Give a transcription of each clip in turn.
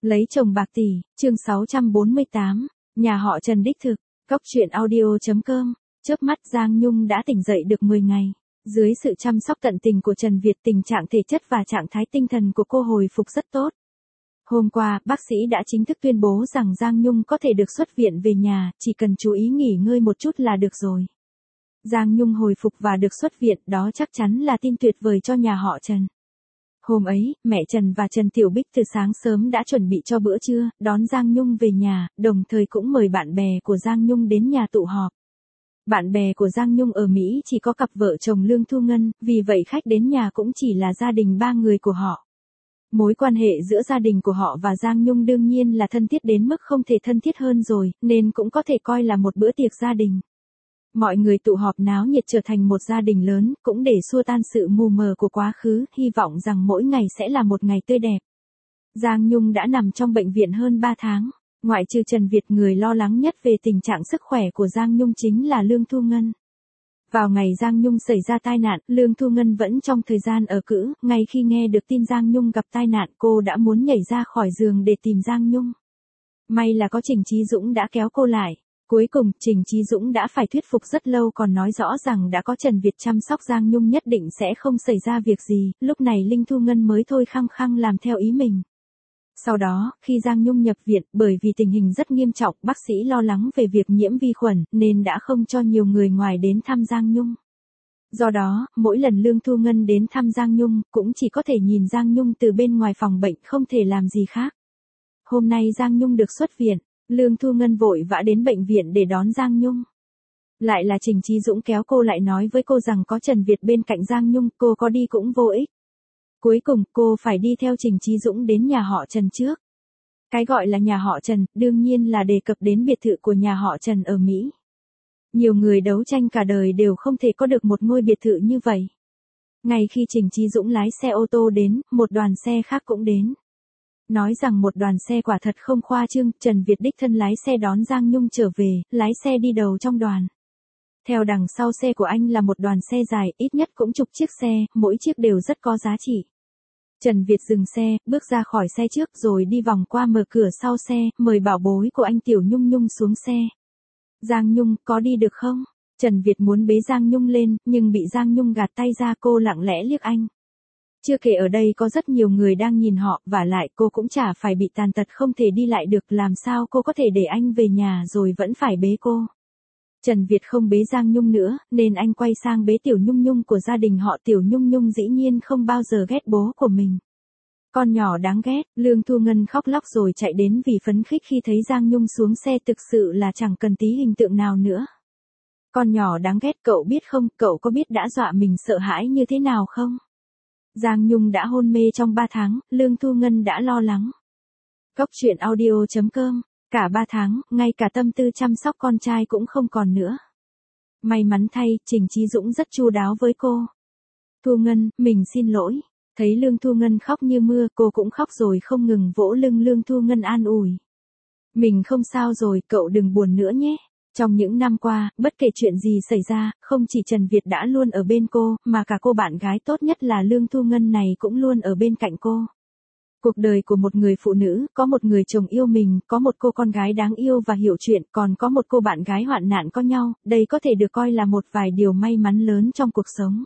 Lấy chồng bạc tỷ, chương 648, nhà họ Trần đích thực, Cóc truyện audio.com, chớp mắt Giang Nhung đã tỉnh dậy được 10 ngày. Dưới sự chăm sóc tận tình của Trần Việt, tình trạng thể chất và trạng thái tinh thần của cô hồi phục rất tốt. Hôm qua, bác sĩ đã chính thức tuyên bố rằng Giang Nhung có thể được xuất viện về nhà, chỉ cần chú ý nghỉ ngơi một chút là được rồi. Giang Nhung hồi phục và được xuất viện, đó chắc chắn là tin tuyệt vời cho nhà họ Trần. Hôm ấy, mẹ Trần và Trần Tiểu Bích từ sáng sớm đã chuẩn bị cho bữa trưa, đón Giang Nhung về nhà, đồng thời cũng mời bạn bè của Giang Nhung đến nhà tụ họp. Bạn bè của Giang Nhung ở Mỹ chỉ có cặp vợ chồng Lương Thu Ngân, vì vậy khách đến nhà cũng chỉ là gia đình 3 người của họ. Mối quan hệ giữa gia đình của họ và Giang Nhung đương nhiên là thân thiết đến mức không thể thân thiết hơn rồi, nên cũng có thể coi là một bữa tiệc gia đình. Mọi người tụ họp náo nhiệt trở thành một gia đình lớn, cũng để xua tan sự mù mờ của quá khứ, hy vọng rằng mỗi ngày sẽ là một ngày tươi đẹp. Giang Nhung đã nằm trong bệnh viện hơn 3 tháng. Ngoại trừ Trần Việt, người lo lắng nhất về tình trạng sức khỏe của Giang Nhung chính là Lương Thu Ngân. Vào ngày Giang Nhung xảy ra tai nạn, Lương Thu Ngân vẫn trong thời gian ở cữ, ngay khi nghe được tin Giang Nhung gặp tai nạn, cô đã muốn nhảy ra khỏi giường để tìm Giang Nhung. May là có Trình Chí Dũng đã kéo cô lại. Cuối cùng, Trình Chí Dũng đã phải thuyết phục rất lâu, còn nói rõ rằng đã có Trần Việt chăm sóc Giang Nhung nhất định sẽ không xảy ra việc gì, lúc này Linh Thu Ngân mới thôi khăng khăng làm theo ý mình. Sau đó, khi Giang Nhung nhập viện, bởi vì tình hình rất nghiêm trọng, bác sĩ lo lắng về việc nhiễm vi khuẩn, nên đã không cho nhiều người ngoài đến thăm Giang Nhung. Do đó, mỗi lần Lương Thu Ngân đến thăm Giang Nhung, cũng chỉ có thể nhìn Giang Nhung từ bên ngoài phòng bệnh, không thể làm gì khác. Hôm nay Giang Nhung được xuất viện, Lương Thu Ngân vội vã đến bệnh viện để đón Giang Nhung. Lại là Trình Chí Dũng kéo cô lại, nói với cô rằng có Trần Việt bên cạnh Giang Nhung, cô có đi cũng vô ích. Cuối cùng, cô phải đi theo Trình Chí Dũng đến nhà họ Trần trước. Cái gọi là nhà họ Trần, đương nhiên là đề cập đến biệt thự của nhà họ Trần ở Mỹ. Nhiều người đấu tranh cả đời đều không thể có được một ngôi biệt thự như vậy. Ngay khi Trình Chí Dũng lái xe ô tô đến, một đoàn xe khác cũng đến. Nói rằng một đoàn xe quả thật không khoa trương, Trần Việt đích thân lái xe đón Giang Nhung trở về, lái xe đi đầu trong đoàn. Theo đằng sau xe của anh là một đoàn xe dài, ít nhất cũng chục chiếc xe, mỗi chiếc đều rất có giá trị. Trần Việt dừng xe, bước ra khỏi xe trước rồi đi vòng qua mở cửa sau xe, mời bảo bối của anh Tiểu Nhung Nhung xuống xe. Giang Nhung, có đi được không? Trần Việt muốn bế Giang Nhung lên, nhưng bị Giang Nhung gạt tay ra, cô lặng lẽ liếc anh. Chưa kể ở đây có rất nhiều người đang nhìn họ, vả lại cô cũng chả phải bị tàn tật không thể đi lại được, làm sao cô có thể để anh về nhà rồi vẫn phải bế cô. Trần Việt không bế Giang Nhung nữa, nên anh quay sang bế Tiểu Nhung Nhung của gia đình họ. Tiểu Nhung Nhung dĩ nhiên không bao giờ ghét bố của mình. Con nhỏ đáng ghét, Lương Thu Ngân khóc lóc rồi chạy đến vì phấn khích khi thấy Giang Nhung xuống xe, thực sự là chẳng cần tí hình tượng nào nữa. Con nhỏ đáng ghét, cậu biết không, cậu có biết đã dọa mình sợ hãi như thế nào không? Giang Nhung đã hôn mê trong 3 tháng, Lương Thu Ngân đã lo lắng. Cóc truyện audio.com, cả 3 tháng, ngay cả tâm tư chăm sóc con trai cũng không còn nữa. May mắn thay, Trình Chí Dũng rất chu đáo với cô. Thu Ngân, mình xin lỗi. Thấy Lương Thu Ngân khóc như mưa, cô cũng khóc rồi không ngừng vỗ lưng Lương Thu Ngân an ủi. Mình không sao rồi, cậu đừng buồn nữa nhé. Trong những năm qua, bất kể chuyện gì xảy ra, không chỉ Trần Việt đã luôn ở bên cô, mà cả cô bạn gái tốt nhất là Lương Thu Ngân này cũng luôn ở bên cạnh cô. Cuộc đời của một người phụ nữ, có một người chồng yêu mình, có một cô con gái đáng yêu và hiểu chuyện, còn có một cô bạn gái hoạn nạn có nhau, đây có thể được coi là một vài điều may mắn lớn trong cuộc sống.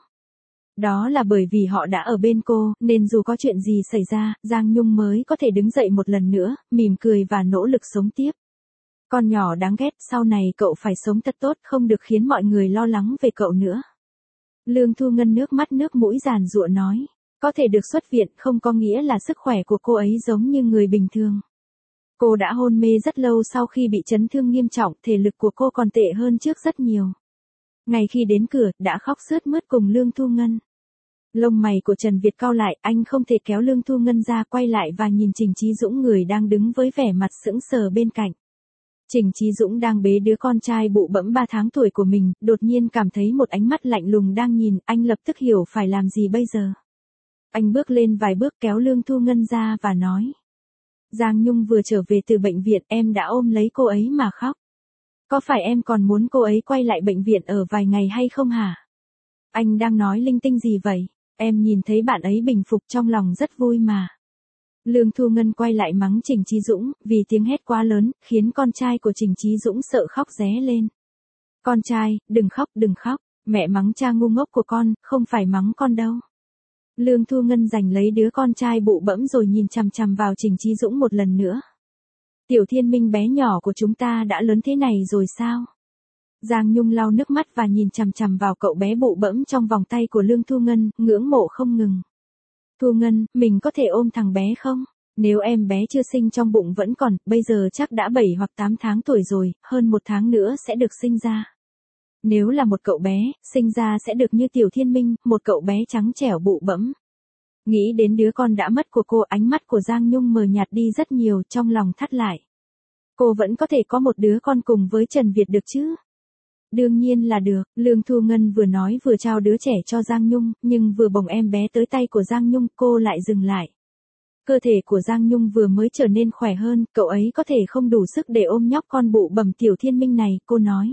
Đó là bởi vì họ đã ở bên cô, nên dù có chuyện gì xảy ra, Giang Nhung mới có thể đứng dậy một lần nữa, mỉm cười và nỗ lực sống tiếp. Con nhỏ đáng ghét, sau này cậu phải sống thật tốt, không được khiến mọi người lo lắng về cậu nữa. Lương Thu Ngân nước mắt nước mũi giàn giụa nói. Có thể được xuất viện không có nghĩa là sức khỏe của cô ấy giống như người bình thường. Cô đã hôn mê rất lâu sau khi bị chấn thương nghiêm trọng, thể lực của cô còn tệ hơn trước rất nhiều. Ngày khi đến cửa, đã khóc sướt mướt cùng Lương Thu Ngân. Lông mày của Trần Việt cau lại, anh không thể kéo Lương Thu Ngân ra, quay lại và nhìn Trình Chí Dũng người đang đứng với vẻ mặt sững sờ bên cạnh. Trình Chí Dũng đang bế đứa con trai bụ bẫm 3 tháng tuổi của mình, đột nhiên cảm thấy một ánh mắt lạnh lùng đang nhìn, anh lập tức hiểu phải làm gì bây giờ. Anh bước lên vài bước kéo Lương Thu Ngân ra và nói. Giang Nhung vừa trở về từ bệnh viện, em đã ôm lấy cô ấy mà khóc. Có phải em còn muốn cô ấy quay lại bệnh viện ở vài ngày hay không hả? Anh đang nói linh tinh gì vậy? Em nhìn thấy bạn ấy bình phục trong lòng rất vui mà. Lương Thu Ngân quay lại mắng Trình Chí Dũng, vì tiếng hét quá lớn, khiến con trai của Trình Chí Dũng sợ khóc ré lên. Con trai, đừng khóc, mẹ mắng cha ngu ngốc của con, không phải mắng con đâu. Lương Thu Ngân giành lấy đứa con trai bụ bẫm rồi nhìn chằm chằm vào Trình Chí Dũng một lần nữa. Tiểu Thiên Minh bé nhỏ của chúng ta đã lớn thế này rồi sao? Giang Nhung lau nước mắt và nhìn chằm chằm vào cậu bé bụ bẫm trong vòng tay của Lương Thu Ngân, ngưỡng mộ không ngừng. Thu Ngân, mình có thể ôm thằng bé không? Nếu em bé chưa sinh trong bụng vẫn còn, bây giờ chắc đã 7 hoặc 8 tháng tuổi rồi, hơn 1 tháng nữa sẽ được sinh ra. Nếu là một cậu bé, sinh ra sẽ được như Tiểu Thiên Minh, một cậu bé trắng trẻo bụ bẫm. Nghĩ đến đứa con đã mất của cô, ánh mắt của Giang Nhung mờ nhạt đi rất nhiều, trong lòng thắt lại. Cô vẫn có thể có một đứa con cùng với Trần Việt được chứ? Đương nhiên là được, Lương Thu Ngân vừa nói vừa trao đứa trẻ cho Giang Nhung, nhưng vừa bồng em bé tới tay của Giang Nhung, cô lại dừng lại. Cơ thể của Giang Nhung vừa mới trở nên khỏe hơn, cậu ấy có thể không đủ sức để ôm nhóc con bụ bẩm Tiểu Thiên Minh này, cô nói.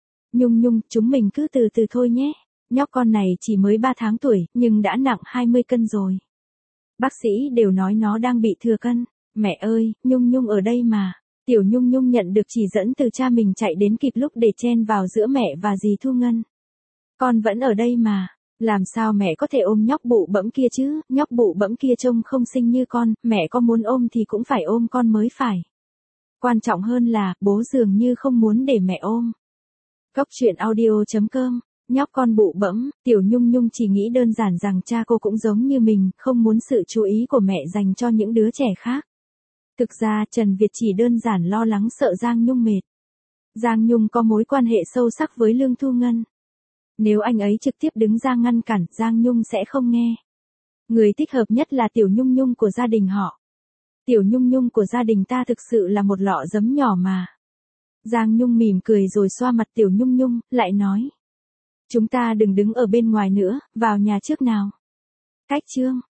Nhung, chúng mình cứ từ từ thôi nhé. Nhóc con này chỉ mới 3 tháng tuổi, nhưng đã nặng 20 cân rồi. Bác sĩ đều nói nó đang bị thừa cân. Mẹ ơi, Nhung ở đây mà. Tiểu Nhung nhận được chỉ dẫn từ cha mình chạy đến kịp lúc để chen vào giữa mẹ và dì Thu Ngân. Con vẫn ở đây mà. Làm sao mẹ có thể ôm nhóc bụ bẫm kia chứ, nhóc bụ bẫm kia trông không xinh như con, mẹ có muốn ôm thì cũng phải ôm con mới phải. Quan trọng hơn là, bố dường như không muốn để mẹ ôm. Cốc truyện audio.com, nhóc con bụ bẫm, Tiểu Nhung chỉ nghĩ đơn giản rằng cha cô cũng giống như mình, không muốn sự chú ý của mẹ dành cho những đứa trẻ khác. Thực ra Trần Việt chỉ đơn giản lo lắng sợ Giang Nhung mệt. Giang Nhung có mối quan hệ sâu sắc với Lương Thu Ngân. Nếu anh ấy trực tiếp đứng ra ngăn cản, Giang Nhung sẽ không nghe. Người thích hợp nhất là Tiểu Nhung của gia đình họ. Tiểu Nhung của gia đình ta thực sự là một lọ giấm nhỏ mà. Giang Nhung mỉm cười rồi xoa mặt Tiểu Nhung, lại nói. Chúng ta đừng đứng ở bên ngoài nữa, vào nhà trước nào. Cách chương.